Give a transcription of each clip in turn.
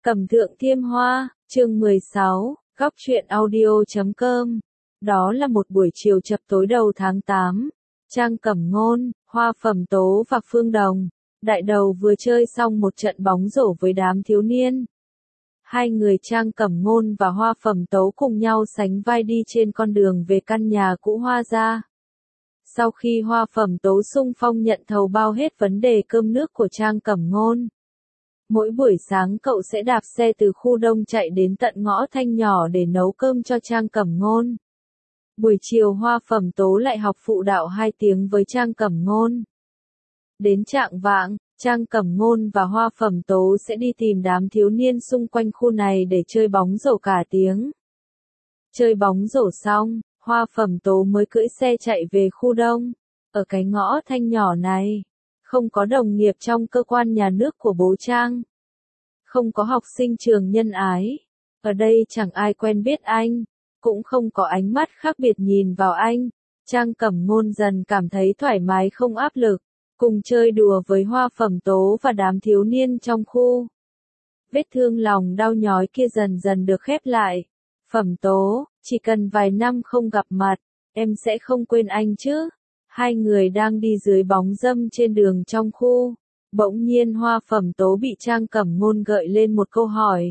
Cẩm Thượng Thiêm Hoa, chương 16, góc truyện audio.com. Đó là một buổi chiều chập tối đầu tháng 8. Trang Cẩm Ngôn, Hoa Phẩm Tố và Phương Đồng, đại đầu vừa chơi xong một trận bóng rổ với đám thiếu niên. Hai người Trang Cẩm Ngôn và Hoa Phẩm Tố cùng nhau sánh vai đi trên con đường về căn nhà cũ Hoa gia. Sau khi Hoa Phẩm Tố xung phong nhận thầu bao hết vấn đề cơm nước của Trang Cẩm Ngôn. Mỗi buổi sáng cậu sẽ đạp xe từ khu đông chạy đến tận ngõ Thanh nhỏ để nấu cơm cho Trang Cẩm Ngôn. Buổi chiều Hoa Phẩm Tố lại học phụ đạo 2 tiếng với Trang Cẩm Ngôn. Đến chạng vạng, Trang Cẩm Ngôn và Hoa Phẩm Tố sẽ đi tìm đám thiếu niên xung quanh khu này để chơi bóng rổ cả tiếng. Chơi bóng rổ xong, Hoa Phẩm Tố mới cưỡi xe chạy về khu đông. Ở cái ngõ Thanh nhỏ này, không có đồng nghiệp trong cơ quan nhà nước của bố Trang. Không có học sinh trường nhân ái. Ở đây chẳng ai quen biết anh, cũng không có ánh mắt khác biệt nhìn vào anh. Trang Cẩm Ngôn dần cảm thấy thoải mái không áp lực, cùng chơi đùa với Hoa Phẩm Tố và đám thiếu niên trong khu. Vết thương lòng đau nhói kia dần dần được khép lại. Phẩm Tố, chỉ cần vài năm không gặp mặt, em sẽ không quên anh chứ. Hai người đang đi dưới bóng râm trên đường trong khu. Bỗng nhiên Hoa Phẩm Tố bị Trang Cẩm Ngôn gợi lên một câu hỏi.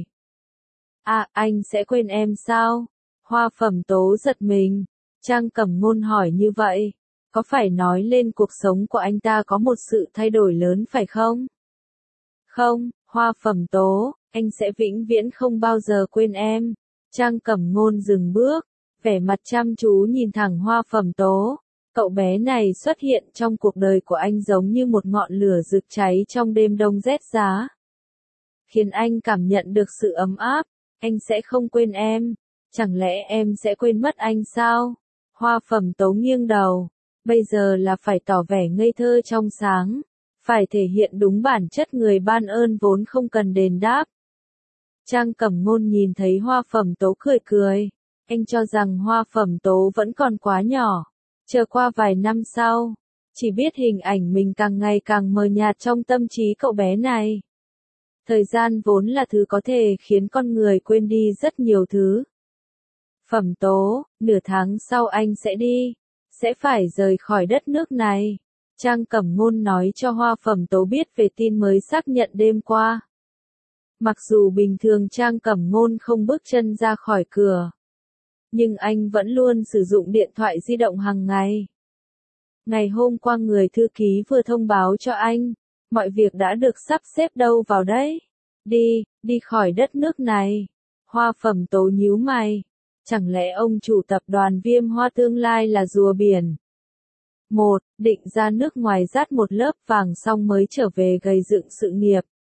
À, anh sẽ quên em sao? Hoa Phẩm Tố giật mình. Trang Cẩm Ngôn hỏi như vậy, có phải nói lên cuộc sống của anh ta có một sự thay đổi lớn phải không? Không, Hoa Phẩm Tố, anh sẽ vĩnh viễn không bao giờ quên em. Trang Cẩm Ngôn dừng bước, vẻ mặt chăm chú nhìn thẳng Hoa Phẩm Tố. Cậu bé này xuất hiện trong cuộc đời của anh giống như một ngọn lửa rực cháy trong đêm đông rét giá. Khiến anh cảm nhận được sự ấm áp. Anh sẽ không quên em. Chẳng lẽ em sẽ quên mất anh sao? Hoa Phẩm Tố nghiêng đầu. Bây giờ là phải tỏ vẻ ngây thơ trong sáng. Phải thể hiện đúng bản chất người ban ơn vốn không cần đền đáp. Trang Cẩm Ngôn nhìn thấy Hoa Phẩm Tố cười cười. Anh cho rằng Hoa Phẩm Tố vẫn còn quá nhỏ. Chờ qua vài năm sau, chỉ biết hình ảnh mình càng ngày càng mờ nhạt trong tâm trí cậu bé này. Thời gian vốn là thứ có thể khiến con người quên đi rất nhiều thứ. Phẩm Tố, nửa tháng sau anh sẽ đi, sẽ phải rời khỏi đất nước này. Trang Cẩm Ngôn nói cho Hoa Phẩm Tố biết về tin mới xác nhận đêm qua. Mặc dù bình thường Trang Cẩm Ngôn không bước chân ra khỏi cửa, nhưng anh vẫn luôn sử dụng điện thoại di động hàng ngày. Ngày hôm qua người thư ký vừa thông báo cho anh, mọi việc đã được sắp xếp đâu vào đấy. Đi khỏi đất nước này. Hoa Phẩm Tố nhíu mày. Chẳng lẽ ông chủ tập đoàn Viêm Hoa tương lai là rùa biển? Định ra nước ngoài dát một lớp vàng xong mới trở về gây dựng sự nghiệp.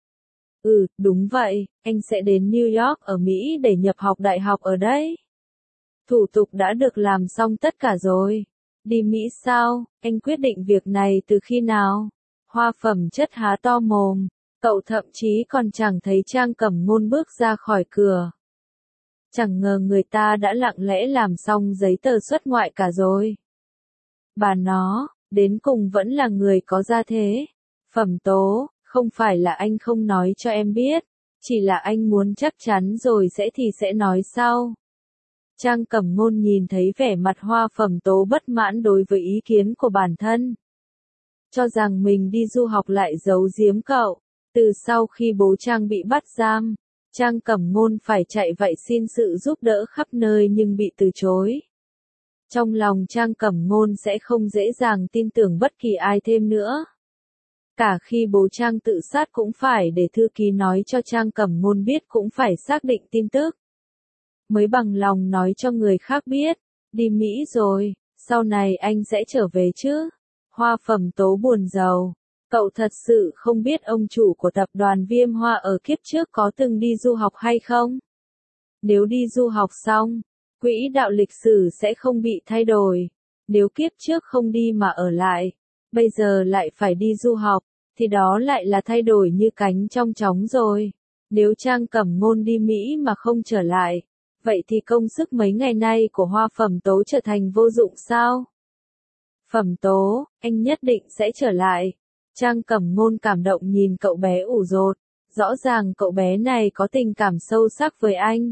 Đúng vậy, anh sẽ đến New York ở Mỹ để nhập học đại học ở đấy. Thủ tục đã được làm xong tất cả rồi. Đi Mỹ sao? Anh quyết định việc này từ khi nào? Hoa Phẩm Chất há to mồm. Cậu thậm chí còn chẳng thấy Trang Cẩm Ngôn bước ra khỏi cửa. Chẳng ngờ người ta đã lặng lẽ làm xong giấy tờ xuất ngoại cả rồi. Bà nó, đến cùng vẫn là người có gia thế. Phẩm Tố, không phải là anh không nói cho em biết. Chỉ là anh muốn chắc chắn rồi sẽ nói sau. Trang Cẩm Ngôn nhìn thấy vẻ mặt Hoa Phẩm Tố bất mãn đối với ý kiến của bản thân. Cho rằng mình đi du học lại giấu giếm cậu. Từ sau khi bố Trang bị bắt giam, Trang Cẩm Ngôn phải chạy vậy xin sự giúp đỡ khắp nơi nhưng bị từ chối. Trong lòng Trang Cẩm Ngôn sẽ không dễ dàng tin tưởng bất kỳ ai thêm nữa. Cả khi bố Trang tự sát cũng phải để thư ký nói cho Trang Cẩm Ngôn biết cũng phải xác định tin tức. Mới bằng lòng nói cho người khác biết, đi Mỹ rồi, sau này anh sẽ trở về chứ. Hoa Phẩm Tố buồn rầu. Cậu thật sự không biết ông chủ của tập đoàn Viêm Hoa ở kiếp trước có từng đi du học hay không? Nếu đi du học xong, quỹ đạo lịch sử sẽ không bị thay đổi. Nếu kiếp trước không đi mà ở lại, bây giờ lại phải đi du học, thì đó lại là thay đổi như cánh trong chóng rồi. Nếu Trang Cẩm Ngôn đi Mỹ mà không trở lại, vậy thì công sức mấy ngày nay của Hoa Phẩm Tố trở thành vô dụng sao? Phẩm Tố, anh nhất định sẽ trở lại. Trang Cẩm Ngôn cảm động nhìn cậu bé ủ rột. Rõ ràng cậu bé này có tình cảm sâu sắc với anh.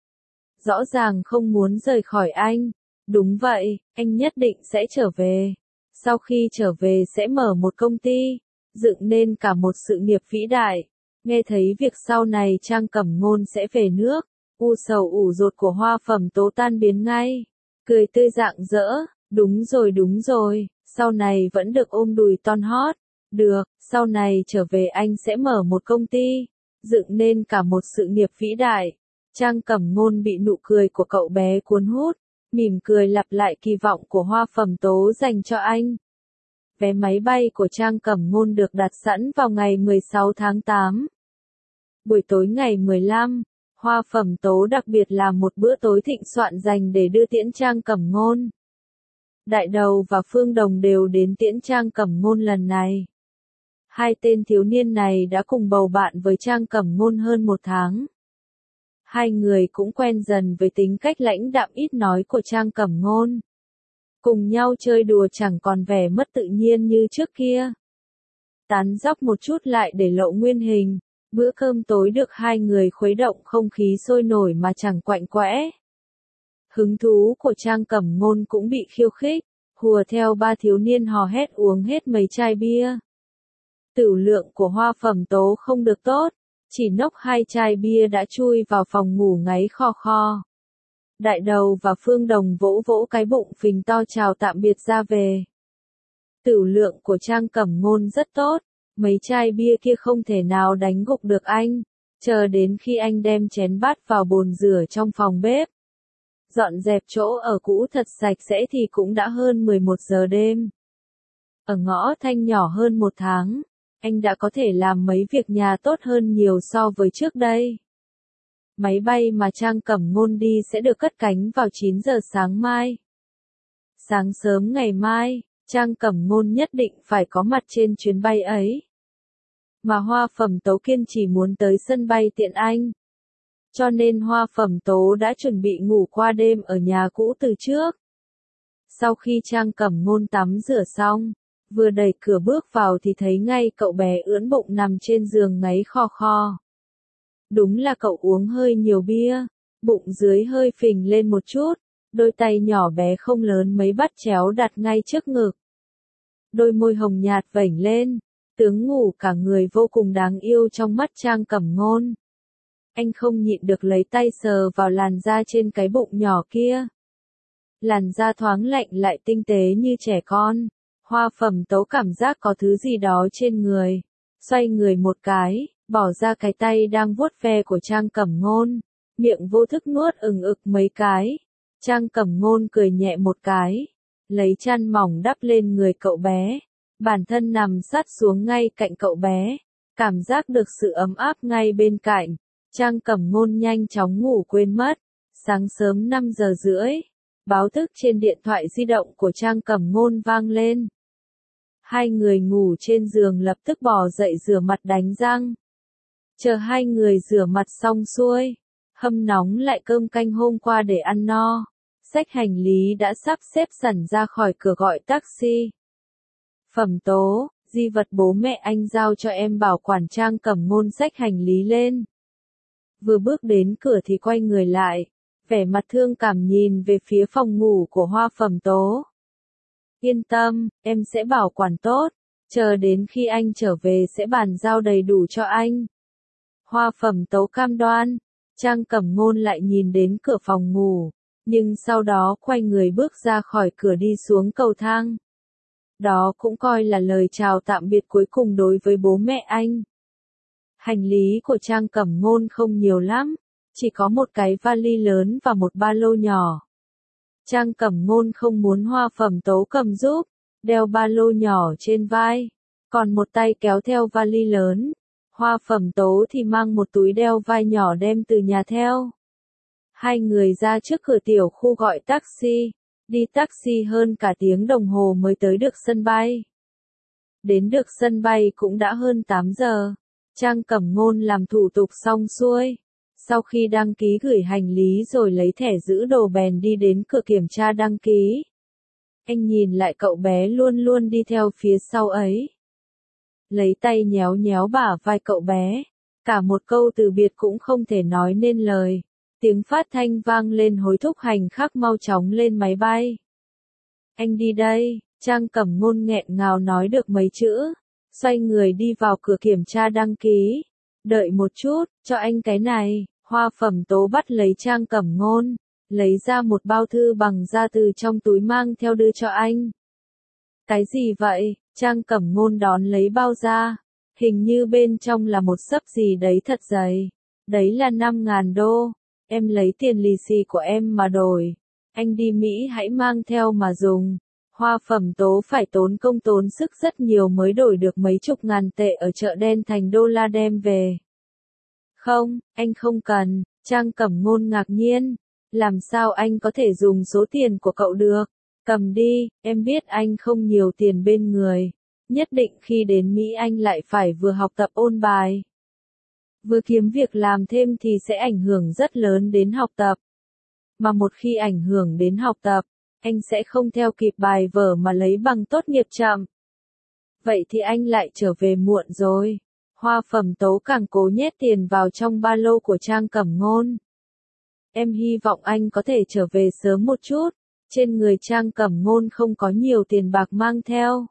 Rõ ràng không muốn rời khỏi anh. Đúng vậy, anh nhất định sẽ trở về. Sau khi trở về sẽ mở một công ty, dựng nên cả một sự nghiệp vĩ đại. Nghe thấy việc sau này Trang Cẩm Ngôn sẽ về nước, u sầu ủ rột của Hoa Phẩm Tố tan biến ngay. Cười tươi rạng rỡ, đúng rồi, sau này vẫn được ôm đùi ton hót. Được, sau này trở về anh sẽ mở một công ty, dựng nên cả một sự nghiệp vĩ đại. Trang Cẩm Ngôn bị nụ cười của cậu bé cuốn hút, mỉm cười lặp lại kỳ vọng của Hoa Phẩm Tố dành cho anh. Vé máy bay của Trang Cẩm Ngôn được đặt sẵn vào ngày 16 tháng 8. Buổi tối ngày 15, Hoa Phẩm Tố đặc biệt làm một bữa tối thịnh soạn dành để đưa tiễn Trang Cẩm Ngôn. Đại Đầu và Phương Đồng đều đến tiễn Trang Cẩm Ngôn lần này. Hai tên thiếu niên này đã cùng bầu bạn với Trang Cẩm Ngôn hơn một tháng. Hai người cũng quen dần với tính cách lãnh đạm ít nói của Trang Cẩm Ngôn. Cùng nhau chơi đùa chẳng còn vẻ mất tự nhiên như trước kia. Tán dóc một chút lại để lộ nguyên hình. Bữa cơm tối được hai người khuấy động không khí sôi nổi mà chẳng quạnh quẽ. Hứng thú của Trang Cẩm Ngôn cũng bị khiêu khích, hùa theo ba thiếu niên hò hét uống hết mấy chai bia. Tửu lượng của Hoa Phẩm Tố không được tốt, chỉ nốc 2 chai bia đã chui vào phòng ngủ ngáy kho kho. Đại Đầu và Phương Đồng vỗ vỗ cái bụng phình to chào tạm biệt ra về. Tửu lượng của Trang Cẩm Ngôn rất tốt, mấy chai bia kia không thể nào đánh gục được anh, chờ đến khi anh đem chén bát vào bồn rửa trong phòng bếp. Dọn dẹp chỗ ở cũ thật sạch sẽ thì cũng đã hơn 11 giờ đêm. Ở ngõ Thanh nhỏ hơn một tháng, anh đã có thể làm mấy việc nhà tốt hơn nhiều so với trước đây. Máy bay mà Trang Cẩm Ngôn đi sẽ được cất cánh vào 9 giờ sáng mai. Sáng sớm ngày mai, Trang Cẩm Ngôn nhất định phải có mặt trên chuyến bay ấy. Mà Hoa Phẩm Tố kiên trì muốn tới sân bay tiện anh. Cho nên Hoa Phẩm Tố đã chuẩn bị ngủ qua đêm ở nhà cũ từ trước. Sau khi Trang Cẩm Ngôn tắm rửa xong, vừa đẩy cửa bước vào thì thấy ngay cậu bé ưỡn bụng nằm trên giường ngáy khò khò. Đúng là cậu uống hơi nhiều bia, bụng dưới hơi phình lên một chút, đôi tay nhỏ bé không lớn mấy bắt chéo đặt ngay trước ngực. Đôi môi hồng nhạt vểnh lên, tướng ngủ cả người vô cùng đáng yêu trong mắt Trang Cẩm Ngôn. Anh không nhịn được lấy tay sờ vào làn da trên cái bụng nhỏ kia. Làn da thoáng lạnh lại tinh tế như trẻ con. Hoa Phẩm Tố cảm giác có thứ gì đó trên người. Xoay người một cái, bỏ ra cái tay đang vuốt ve của Trang Cẩm Ngôn. Miệng vô thức nuốt ực mấy cái. Trang Cẩm Ngôn cười nhẹ một cái. Lấy chăn mỏng đắp lên người cậu bé. Bản thân nằm sát xuống ngay cạnh cậu bé. Cảm giác được sự ấm áp ngay bên cạnh. Trang Cẩm Ngôn nhanh chóng ngủ quên mất. Sáng sớm 5 giờ rưỡi, báo thức trên điện thoại di động của Trang Cẩm Ngôn vang lên. Hai người ngủ trên giường lập tức bò dậy rửa mặt đánh răng. Chờ hai người rửa mặt xong xuôi, hâm nóng lại cơm canh hôm qua để ăn no. Xách hành lý đã sắp xếp sẵn ra khỏi cửa gọi taxi. Phẩm Tố, di vật bố mẹ anh giao cho em bảo quản. Trang Cẩm Ngôn xách hành lý lên. Vừa bước đến cửa thì quay người lại, vẻ mặt thương cảm nhìn về phía phòng ngủ của Hoa Phẩm Tố. Yên tâm, em sẽ bảo quản tốt, chờ đến khi anh trở về sẽ bàn giao đầy đủ cho anh. Hoa Phẩm Tố cam đoan. Trang Cẩm Ngôn lại nhìn đến cửa phòng ngủ, nhưng sau đó quay người bước ra khỏi cửa đi xuống cầu thang. Đó cũng coi là lời chào tạm biệt cuối cùng đối với bố mẹ anh. Hành lý của Trang Cẩm Ngôn không nhiều lắm, chỉ có một cái vali lớn và một ba lô nhỏ. Trang Cẩm Ngôn không muốn Hoa Phẩm Tố cầm giúp, đeo ba lô nhỏ trên vai, còn một tay kéo theo vali lớn. Hoa Phẩm Tố thì mang một túi đeo vai nhỏ đem từ nhà theo. Hai người ra trước cửa tiểu khu gọi taxi, đi taxi hơn cả tiếng đồng hồ mới tới được sân bay. Đến được sân bay cũng đã hơn 8 giờ. Trang Cẩm Ngôn làm thủ tục xong xuôi. Sau khi đăng ký gửi hành lý rồi lấy thẻ giữ đồ bèn đi đến cửa kiểm tra đăng ký. Anh nhìn lại cậu bé luôn luôn đi theo phía sau ấy. Lấy tay nhéo nhéo bả vai cậu bé. Cả một câu từ biệt cũng không thể nói nên lời. Tiếng phát thanh vang lên hối thúc hành khách mau chóng lên máy bay. Anh đi đây, Trang Cẩm Ngôn nghẹn ngào nói được mấy chữ. Xoay người đi vào cửa kiểm tra đăng ký. Đợi một chút, cho anh cái này. Hoa Phẩm Tố bắt lấy Trang Cẩm Ngôn, lấy ra một bao thư bằng da từ trong túi mang theo đưa cho anh. Cái gì vậy? Trang Cẩm Ngôn đón lấy bao da. Hình như bên trong là một xấp gì đấy thật dày. Đấy là 5.000 đô. Em lấy tiền lì xì của em mà đổi. Anh đi Mỹ hãy mang theo mà dùng. Hoa Phẩm Tố phải tốn công tốn sức rất nhiều mới đổi được mấy chục ngàn tệ ở chợ đen thành đô la đem về. Không, anh không cần. Trang Cẩm Ngôn ngạc nhiên. Làm sao anh có thể dùng số tiền của cậu được? Cầm đi, em biết anh không nhiều tiền bên người. Nhất định khi đến Mỹ anh lại phải vừa học tập ôn bài, vừa kiếm việc làm thêm thì sẽ ảnh hưởng rất lớn đến học tập. Mà một khi ảnh hưởng đến học tập, anh sẽ không theo kịp bài vở mà lấy bằng tốt nghiệp chậm. Vậy thì anh lại trở về muộn rồi. Hoa Phẩm Tố càng cố nhét tiền vào trong ba lô của Trang Cẩm Ngôn. Em hy vọng anh có thể trở về sớm một chút. Trên người Trang Cẩm Ngôn không có nhiều tiền bạc mang theo.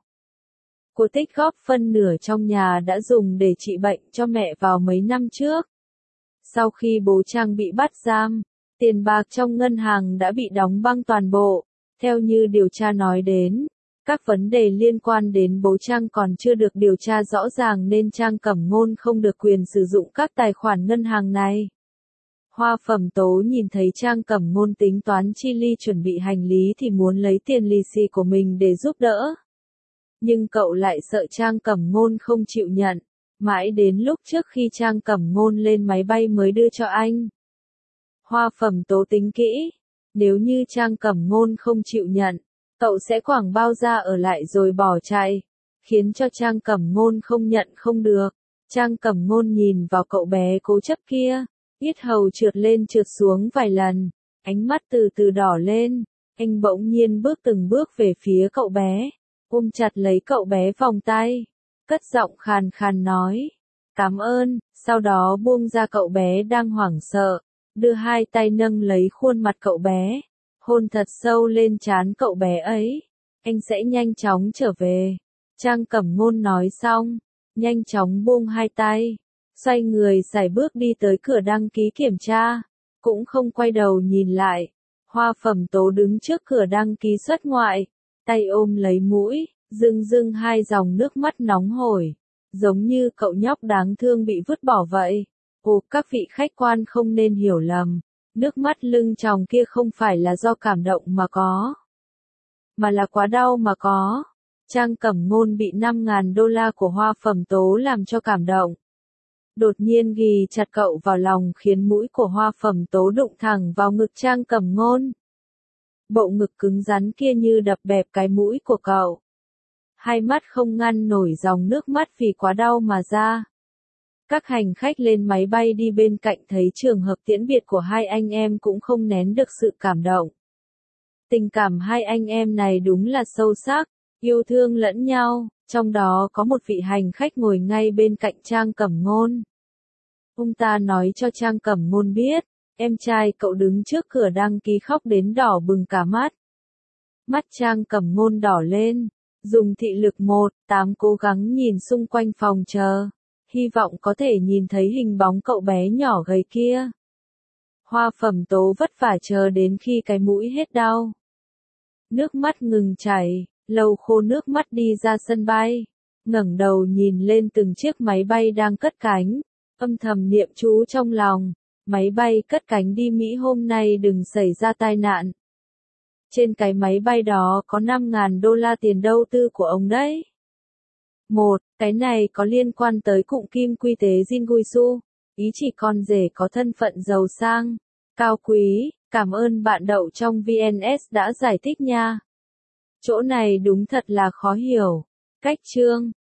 Cô tích góp phân nửa trong nhà đã dùng để trị bệnh cho mẹ vào mấy năm trước. Sau khi bố Trang bị bắt giam, tiền bạc trong ngân hàng đã bị đóng băng toàn bộ. Theo như điều tra nói đến, các vấn đề liên quan đến bố Trang còn chưa được điều tra rõ ràng nên Trang Cẩm Ngôn không được quyền sử dụng các tài khoản ngân hàng này. Hoa Phẩm Tố nhìn thấy Trang Cẩm Ngôn tính toán chi ly chuẩn bị hành lý thì muốn lấy tiền lì xì của mình để giúp đỡ. Nhưng cậu lại sợ Trang Cẩm Ngôn không chịu nhận, mãi đến lúc trước khi Trang Cẩm Ngôn lên máy bay mới đưa cho anh. Hoa Phẩm Tố tính kỹ, nếu như Trang Cẩm Ngôn không chịu nhận, cậu sẽ quẳng bao da ở lại rồi bỏ chạy, khiến cho Trang Cẩm Ngôn không nhận không được. Trang Cẩm Ngôn nhìn vào cậu bé cố chấp kia, yết hầu trượt lên trượt xuống vài lần, ánh mắt từ từ đỏ lên, anh bỗng nhiên bước từng bước về phía cậu bé, ôm chặt lấy cậu bé vòng tay, cất giọng khàn khàn nói, cảm ơn, sau đó buông ra cậu bé đang hoảng sợ, đưa hai tay nâng lấy khuôn mặt cậu bé, hôn thật sâu lên trán cậu bé ấy, anh sẽ nhanh chóng trở về. Trang Cẩm Ngôn nói xong, nhanh chóng buông hai tay, xoay người sải bước đi tới cửa đăng ký kiểm tra, cũng không quay đầu nhìn lại. Hoa Phẩm Tố đứng trước cửa đăng ký xuất ngoại, tay ôm lấy mũi, rưng rưng hai dòng nước mắt nóng hổi, giống như cậu nhóc đáng thương bị vứt bỏ vậy. Ồ, các vị khách quan không nên hiểu lầm, nước mắt lưng tròng kia không phải là do cảm động mà có, mà là quá đau mà có. Trang Cẩm Ngôn bị 5.000 đô la của Hoa Phẩm Tố làm cho cảm động. Đột nhiên ghì chặt cậu vào lòng khiến mũi của Hoa Phẩm Tố đụng thẳng vào ngực Trang Cẩm Ngôn. Bộ ngực cứng rắn kia như đập bẹp cái mũi của cậu. Hai mắt không ngăn nổi dòng nước mắt vì quá đau mà ra. Các hành khách lên máy bay đi bên cạnh thấy trường hợp tiễn biệt của hai anh em cũng không nén được sự cảm động. Tình cảm hai anh em này đúng là sâu sắc, yêu thương lẫn nhau, trong đó có một vị hành khách ngồi ngay bên cạnh Trang Cẩm Ngôn. Ông ta nói cho Trang Cẩm Ngôn biết, em trai cậu đứng trước cửa đăng ký khóc đến đỏ bừng cả mắt. Mắt Trang Cẩm Ngôn đỏ lên, dùng thị lực 1/8 cố gắng nhìn xung quanh phòng chờ, hy vọng có thể nhìn thấy hình bóng cậu bé nhỏ gầy kia. Hoa Phẩm Tố vất vả chờ đến khi cái mũi hết đau. Nước mắt ngừng chảy, lau khô nước mắt đi ra sân bay, ngẩng đầu nhìn lên từng chiếc máy bay đang cất cánh, âm thầm niệm chú trong lòng, máy bay cất cánh đi Mỹ hôm nay đừng xảy ra tai nạn. Trên cái máy bay đó có 5.000 đô la tiền đầu tư của ông đấy. Cái này có liên quan tới cụm kim quy tế Jinguisu, ý chỉ con rể có thân phận giàu sang, cao quý, cảm ơn bạn đậu trong VNS đã giải thích nha. Chỗ này đúng thật là khó hiểu. Cách chương